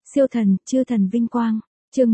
Siêu thần, chư thần vinh quang. Chương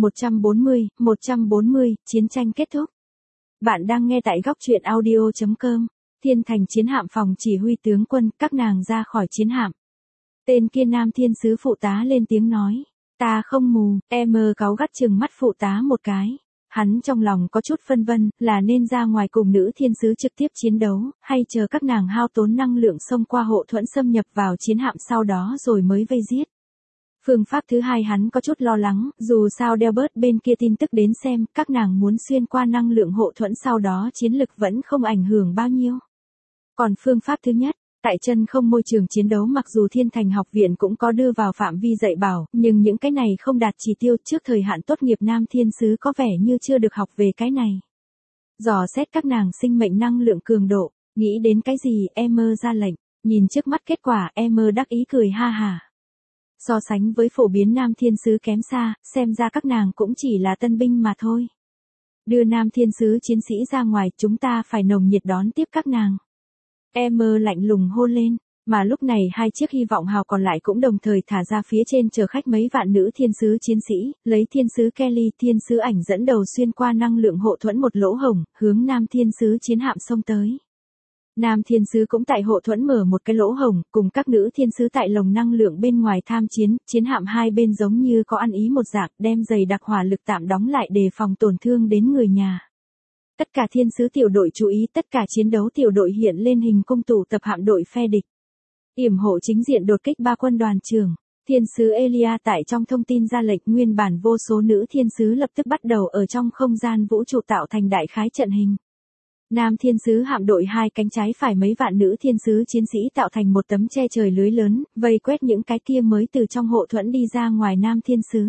140, chiến tranh kết thúc. Bạn đang nghe tại góc truyện audio.com. Thiên thành chiến hạm phòng chỉ huy tướng quân, các nàng ra khỏi chiến hạm. Tên kia nam thiên sứ phụ tá lên tiếng nói. Ta không mù, cáu gắt chừng mắt phụ tá một cái. Hắn trong lòng có chút phân vân, là nên ra ngoài cùng nữ thiên sứ trực tiếp chiến đấu, hay chờ các nàng hao tốn năng lượng xông qua hộ thuẫn xâm nhập vào chiến hạm sau đó rồi mới vây giết. Phương pháp thứ hai hắn có chút lo lắng, dù sao Delbert bên kia tin tức đến xem, các nàng muốn xuyên qua năng lượng hộ thuẫn sau đó chiến lực vẫn không ảnh hưởng bao nhiêu. Còn phương pháp thứ nhất, tại chân không môi trường chiến đấu mặc dù Thiên Thành học viện cũng có đưa vào phạm vi dạy bảo, nhưng những cái này không đạt chỉ tiêu trước thời hạn tốt nghiệp nam thiên sứ có vẻ như chưa được học về cái này. Dò xét các nàng sinh mệnh năng lượng cường độ, nghĩ đến cái gì ra lệnh, nhìn trước mắt kết quả đắc ý cười ha hả. So sánh với phổ biến nam thiên sứ kém xa, xem ra các nàng cũng chỉ là tân binh mà thôi. Đưa nam thiên sứ chiến sĩ ra ngoài, chúng ta phải nồng nhiệt đón tiếp các nàng. Lạnh lùng hô lên, mà lúc này hai chiếc hy vọng hào còn lại cũng đồng thời thả ra phía trên chờ khách mấy vạn nữ thiên sứ chiến sĩ, lấy thiên sứ Kelly thiên sứ ảnh dẫn đầu xuyên qua năng lượng hộ thuẫn một lỗ hổng, hướng nam thiên sứ chiến hạm xông tới. Nam thiên sứ cũng tại hộ thuẫn mở một cái lỗ hổng, cùng các nữ thiên sứ tại lồng năng lượng bên ngoài tham chiến, chiến hạm hai bên giống như có ăn ý một dạng, đem dày đặc hỏa lực tạm đóng lại đề phòng tổn thương đến người nhà. Tất cả thiên sứ tiểu đội chú ý, tất cả chiến đấu tiểu đội hiện lên hình cung tụ tập hạm đội phe địch. Yểm hộ chính diện đột kích ba quân đoàn trưởng. Thiên sứ Elia tại trong thông tin ra lệnh, nguyên bản vô số nữ thiên sứ lập tức bắt đầu ở trong không gian vũ trụ tạo thành đại khái trận hình. Nam thiên sứ hạm đội hai cánh trái phải mấy vạn nữ thiên sứ chiến sĩ tạo thành một tấm che trời lưới lớn, vây quét những cái kia mới từ trong hộ thuẫn đi ra ngoài nam thiên sứ.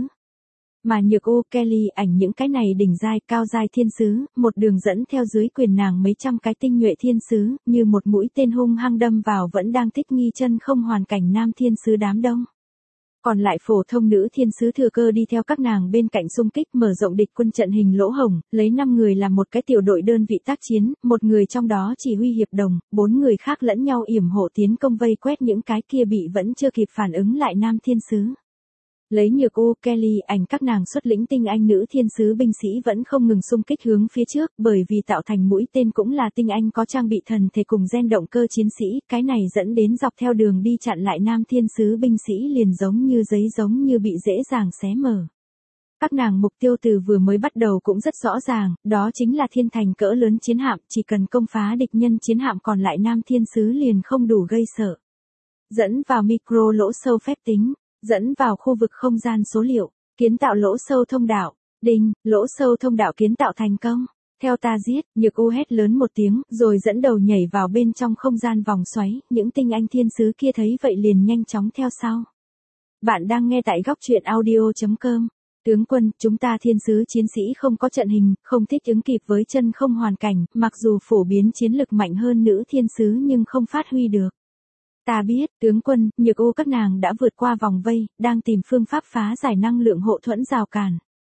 Mà Nhược U, Kelly ảnh những cái này đỉnh giai, cao giai thiên sứ, một đường dẫn theo dưới quyền nàng mấy trăm cái tinh nhuệ thiên sứ, như một mũi tên hung hăng đâm vào vẫn đang thích nghi chân không hoàn cảnh nam thiên sứ đám đông. Còn lại phổ thông nữ thiên sứ thừa cơ đi theo các nàng bên cạnh xung kích, mở rộng địch quân trận hình lỗ hổng, lấy 5 người làm một cái tiểu đội đơn vị tác chiến, một người trong đó chỉ huy hiệp đồng, 4 người khác lẫn nhau yểm hộ tiến công vây quét những cái kia bị vẫn chưa kịp phản ứng lại nam thiên sứ. Lấy Nhược U, Kelly ảnh các nàng xuất lĩnh tinh anh nữ thiên sứ binh sĩ vẫn không ngừng xung kích hướng phía trước, bởi vì tạo thành mũi tên cũng là tinh anh có trang bị thần thể cùng gen động cơ chiến sĩ, cái này dẫn đến dọc theo đường đi chặn lại nam thiên sứ binh sĩ liền giống như giấy, giống như bị dễ dàng xé mở. Các nàng mục tiêu từ vừa mới bắt đầu cũng rất rõ ràng, đó chính là thiên thành cỡ lớn chiến hạm, chỉ cần công phá địch nhân chiến hạm còn lại nam thiên sứ liền không đủ gây sợ. Dẫn vào micro lỗ sâu phép tính. Dẫn vào khu vực không gian số liệu, kiến tạo lỗ sâu thông đạo, đinh, lỗ sâu thông đạo kiến tạo thành công. Theo ta giết, Nhược U hét lớn một tiếng, rồi dẫn đầu nhảy vào bên trong không gian vòng xoáy, những tinh anh thiên sứ kia thấy vậy liền nhanh chóng theo sau. Bạn đang nghe tại góc truyện audio.com. Tướng quân, chúng ta thiên sứ chiến sĩ không có trận hình, không thích ứng kịp với chân không hoàn cảnh, mặc dù phổ biến chiến lực mạnh hơn nữ thiên sứ nhưng không phát huy được. Ta biết, tướng quân, Nhược U các nàng đã vượt qua vòng vây, đang tìm phương pháp phá giải năng lượng hộ thuẫn rào cản.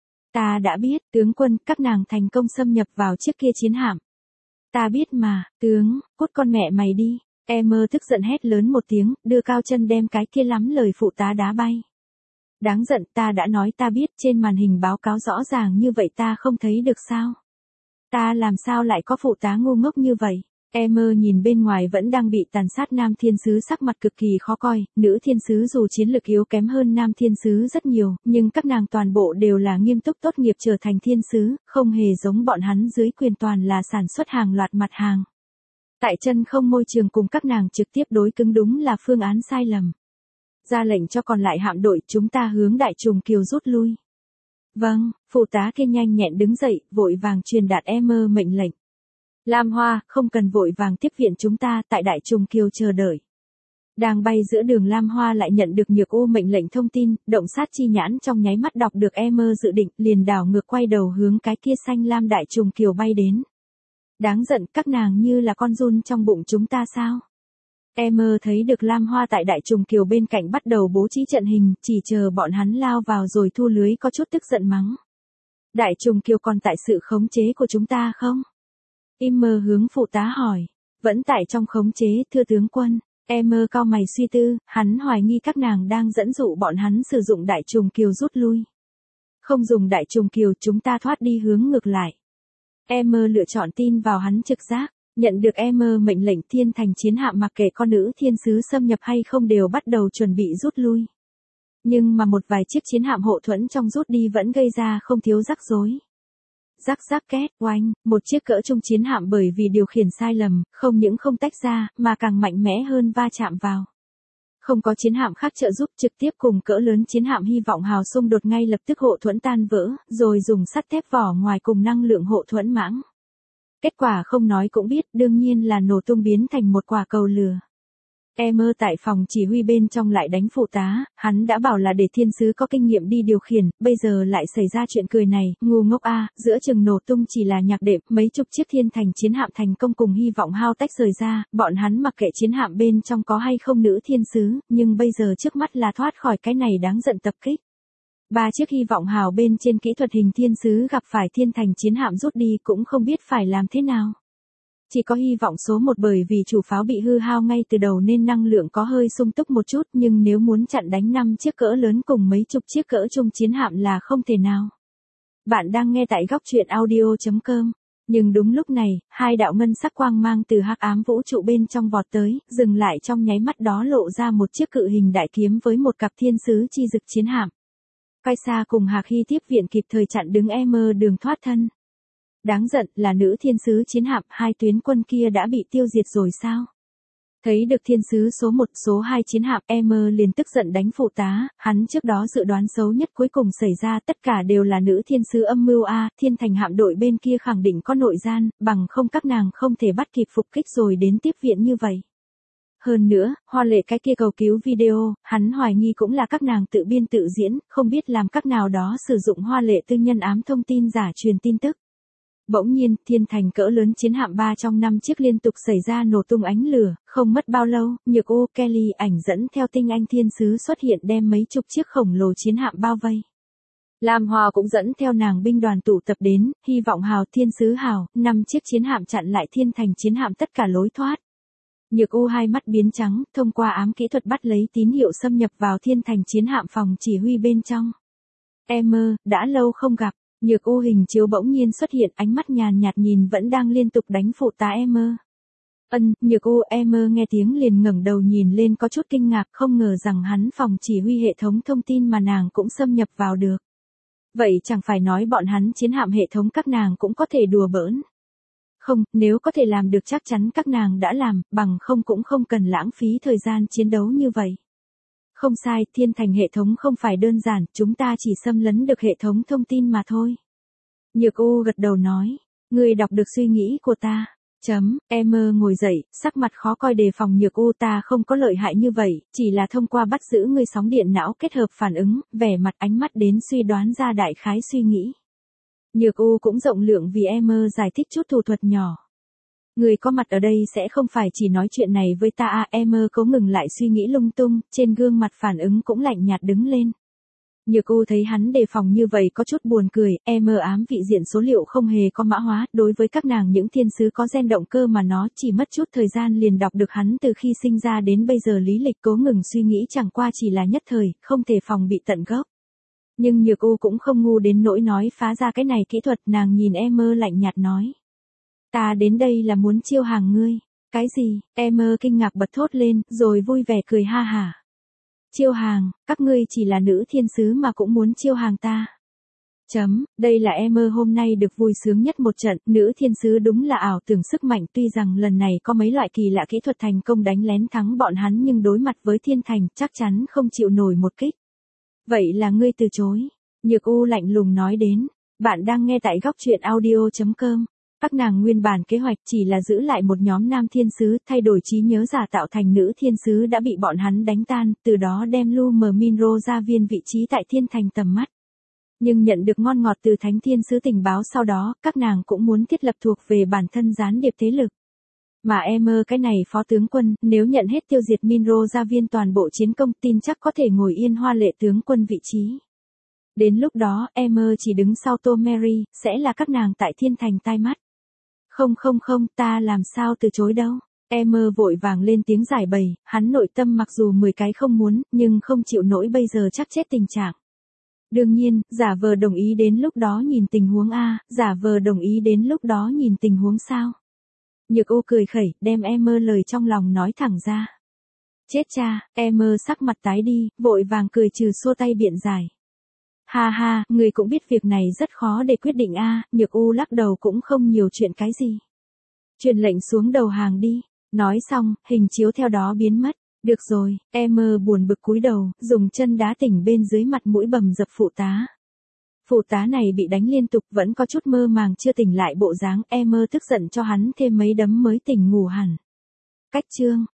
Ta đã biết, tướng quân, các nàng thành công xâm nhập vào chiếc kia chiến hạm. Ta biết mà, tướng, cút con mẹ mày đi. Tức giận hét lớn một tiếng, đưa cao chân đem cái kia lắm lời phụ tá đá bay. Đáng giận, ta đã nói ta biết, trên màn hình báo cáo rõ ràng như vậy ta không thấy được sao? Ta làm sao lại có phụ tá ngu ngốc như vậy? Nhìn bên ngoài vẫn đang bị tàn sát nam thiên sứ sắc mặt cực kỳ khó coi, nữ thiên sứ dù chiến lực yếu kém hơn nam thiên sứ rất nhiều, nhưng các nàng toàn bộ đều là nghiêm túc tốt nghiệp trở thành thiên sứ, không hề giống bọn hắn dưới quyền toàn là sản xuất hàng loạt mặt hàng. Tại chân không môi trường cùng các nàng trực tiếp đối cứng đúng là phương án sai lầm. Ra lệnh cho còn lại hạm đội, chúng ta hướng đại trùng kiều rút lui. Vâng, phụ tá kia nhanh nhẹn đứng dậy, vội vàng truyền đạt mệnh lệnh. Lam Hoa, không cần vội vàng tiếp viện chúng ta, tại đại trùng kiều chờ đợi. Đang bay giữa đường Lam Hoa lại nhận được Nhược U mệnh lệnh thông tin, động sát chi nhãn trong nháy mắt đọc được dự định, liền đảo ngược quay đầu hướng cái kia xanh lam đại trùng kiều bay đến. Đáng giận, các nàng như là con giun trong bụng chúng ta sao? Thấy được Lam Hoa tại đại trùng kiều bên cạnh bắt đầu bố trí trận hình, chỉ chờ bọn hắn lao vào rồi thu lưới, có chút tức giận mắng. Đại trùng kiều còn tại sự khống chế của chúng ta không? Hướng phụ tá hỏi. Vẫn tại trong khống chế, thưa tướng quân. Emmer cau mày suy tư, hắn hoài nghi các nàng đang dẫn dụ bọn hắn sử dụng đại trùng kiều rút lui. Không dùng đại trùng kiều chúng ta thoát đi hướng ngược lại. Emmer lựa chọn tin vào hắn trực giác, nhận được Emmer mệnh lệnh thiên thành chiến hạm mặc kệ con nữ thiên sứ xâm nhập hay không đều bắt đầu chuẩn bị rút lui. Nhưng mà một vài chiếc chiến hạm hộ thuẫn trong rút đi vẫn gây ra không thiếu rắc rối. Rắc rắc két, oanh, một chiếc cỡ trung chiến hạm bởi vì điều khiển sai lầm, không những không tách ra, mà càng mạnh mẽ hơn va chạm vào. Không có chiến hạm khác trợ giúp trực tiếp cùng cỡ lớn chiến hạm hy vọng hào xung đột ngay lập tức hộ thuẫn tan vỡ, rồi dùng sắt thép vỏ ngoài cùng năng lượng hộ thuẫn mãng. Kết quả không nói cũng biết, đương nhiên là nổ tung biến thành một quả cầu lửa. Emmer tại phòng chỉ huy bên trong lại đánh phụ tá, hắn đã bảo là để thiên sứ có kinh nghiệm đi điều khiển, bây giờ lại xảy ra chuyện cười này, ngu ngốc a, giữa chừng nổ tung chỉ là nhạc đệm, mấy chục chiếc thiên thành chiến hạm thành công cùng hy vọng hao tách rời ra, bọn hắn mặc kệ chiến hạm bên trong có hay không nữ thiên sứ, nhưng bây giờ trước mắt là thoát khỏi cái này đáng giận tập kích. 3 chiếc hy vọng hào bên trên kỹ thuật hình thiên sứ gặp phải thiên thành chiến hạm rút đi cũng không biết phải làm thế nào. Chỉ có hy vọng số 1 bởi vì chủ pháo bị hư hao ngay từ đầu nên năng lượng có hơi sung túc một chút, nhưng nếu muốn chặn đánh 5 chiếc cỡ lớn cùng mấy chục chiếc cỡ trung chiến hạm là không thể nào. Bạn đang nghe tại góc truyện audio.com. Nhưng đúng lúc này, 2 đạo ngân sắc quang mang từ hắc ám vũ trụ bên trong vọt tới, dừng lại trong nháy mắt đó lộ ra một chiếc cự hình đại kiếm với một cặp thiên sứ chi dực chiến hạm. Kaisa cùng Hạc Hy tiếp viện kịp thời chặn đứng Emmer đường thoát thân. Đáng giận là nữ thiên sứ chiến hạm, 2 tuyến quân kia đã bị tiêu diệt rồi sao? Thấy được thiên sứ số 1, số 2 chiến hạm, Emmer liền tức giận đánh phụ tá, hắn trước đó dự đoán xấu nhất cuối cùng xảy ra, tất cả đều là nữ thiên sứ âm mưu a, thiên thành hạm đội bên kia khẳng định có nội gian, bằng không các nàng không thể bắt kịp phục kích rồi đến tiếp viện như vậy. Hơn nữa, Hoa Lệ cái kia cầu cứu video, hắn hoài nghi cũng là các nàng tự biên tự diễn, không biết làm các nào đó sử dụng Hoa Lệ tư nhân ám thông tin giả truyền tin tức. Bỗng nhiên, thiên thành cỡ lớn chiến hạm 3 trong 5 chiếc liên tục xảy ra nổ tung ánh lửa, không mất bao lâu, Nhược Ô Kelly ảnh dẫn theo tinh anh thiên sứ xuất hiện đem mấy chục chiếc khổng lồ chiến hạm bao vây. Lam Hoa cũng dẫn theo nàng binh đoàn tụ tập đến, hy vọng hào thiên sứ hào, 5 chiếc chiến hạm chặn lại thiên thành chiến hạm tất cả lối thoát. Nhược U hai mắt biến trắng, thông qua ám kỹ thuật bắt lấy tín hiệu xâm nhập vào thiên thành chiến hạm phòng chỉ huy bên trong. Emmer, đã lâu không gặp. Nhược U hình chiếu bỗng nhiên xuất hiện, ánh mắt nhàn nhạt nhìn vẫn đang liên tục đánh phụ tá Emmer. Nhược U. Emmer nghe tiếng liền ngẩng đầu nhìn lên có chút kinh ngạc, không ngờ rằng hắn phòng chỉ huy hệ thống thông tin mà nàng cũng xâm nhập vào được. Vậy chẳng phải nói bọn hắn chiến hạm hệ thống các nàng cũng có thể đùa bỡn. Không, nếu có thể làm được chắc chắn các nàng đã làm, bằng không cũng không cần lãng phí thời gian chiến đấu như vậy. Không sai, thiên thành hệ thống không phải đơn giản, chúng ta chỉ xâm lấn được hệ thống thông tin mà thôi. Nhược U gật đầu nói, ngươi đọc được suy nghĩ của ta. Emmer ngồi dậy, sắc mặt khó coi đề phòng Nhược U, ta không có lợi hại như vậy, chỉ là thông qua bắt giữ ngươi sóng điện não kết hợp phản ứng, vẻ mặt ánh mắt đến suy đoán ra đại khái suy nghĩ. Nhược U cũng rộng lượng vì Emmer giải thích chút thủ thuật nhỏ. Người có mặt ở đây sẽ không phải chỉ nói chuyện này với ta à, Emmer cố ngừng lại suy nghĩ lung tung, trên gương mặt phản ứng cũng lạnh nhạt đứng lên. Nhược U thấy hắn đề phòng như vậy có chút buồn cười, Emmer ám vị diện số liệu không hề có mã hóa, đối với các nàng những thiên sứ có gen động cơ mà nó chỉ mất chút thời gian liền đọc được hắn từ khi sinh ra đến bây giờ lý lịch, cố ngừng suy nghĩ chẳng qua chỉ là nhất thời, không thể phòng bị tận gốc. Nhưng Nhược U cũng không ngu đến nỗi nói phá ra cái này kỹ thuật, nàng nhìn Emmer lạnh nhạt nói. Ta đến đây là muốn chiêu hàng ngươi. Cái gì? Emmer kinh ngạc bật thốt lên, rồi vui vẻ cười ha hả. Chiêu hàng, các ngươi chỉ là nữ thiên sứ mà cũng muốn chiêu hàng ta. Đây là Emmer hôm nay được vui sướng nhất một trận, nữ thiên sứ đúng là ảo tưởng sức mạnh, tuy rằng lần này có mấy loại kỳ lạ kỹ thuật thành công đánh lén thắng bọn hắn nhưng đối mặt với thiên thành chắc chắn không chịu nổi một kích. Vậy là ngươi từ chối. Nhược U lạnh lùng nói đến, bạn đang nghe tại góc truyện audio.com. Các nàng nguyên bản kế hoạch chỉ là giữ lại một nhóm nam thiên sứ, thay đổi trí nhớ giả tạo thành nữ thiên sứ đã bị bọn hắn đánh tan, từ đó đem Lumer Minro ra viên vị trí tại thiên thành tầm mắt. Nhưng nhận được ngon ngọt từ thánh thiên sứ tình báo sau đó, các nàng cũng muốn thiết lập thuộc về bản thân gián điệp thế lực. Mà Emmer cái này phó tướng quân, nếu nhận hết tiêu diệt Minro ra viên toàn bộ chiến công tin chắc có thể ngồi yên Hoa Lệ tướng quân vị trí. Đến lúc đó, Emmer chỉ đứng sau Tô Mary, sẽ là các nàng tại thiên thành tai mắt. Không, ta làm sao từ chối đâu. Em vội vàng lên tiếng giải bày, hắn nội tâm mặc dù 10 cái không muốn, nhưng không chịu nổi bây giờ chắc chết tình trạng. Đương nhiên, giả vờ đồng ý đến lúc đó nhìn tình huống A, giả vờ đồng ý đến lúc đó nhìn tình huống sao. Nhược Ô cười khẩy, đem lời trong lòng nói thẳng ra. Chết cha, sắc mặt tái đi, vội vàng cười trừ xua tay biện giải. Ha ha, người cũng biết việc này rất khó để quyết định a. Nhược U lắc đầu cũng không nhiều chuyện cái gì. Truyền lệnh xuống đầu hàng đi. Nói xong, hình chiếu theo đó biến mất. Được rồi, buồn bực cúi đầu, dùng chân đá tỉnh bên dưới mặt mũi bầm dập phụ tá. Phụ tá này bị đánh liên tục vẫn có chút mơ màng chưa tỉnh lại bộ dáng, tức giận cho hắn thêm mấy đấm mới tỉnh ngủ hẳn. Cách chương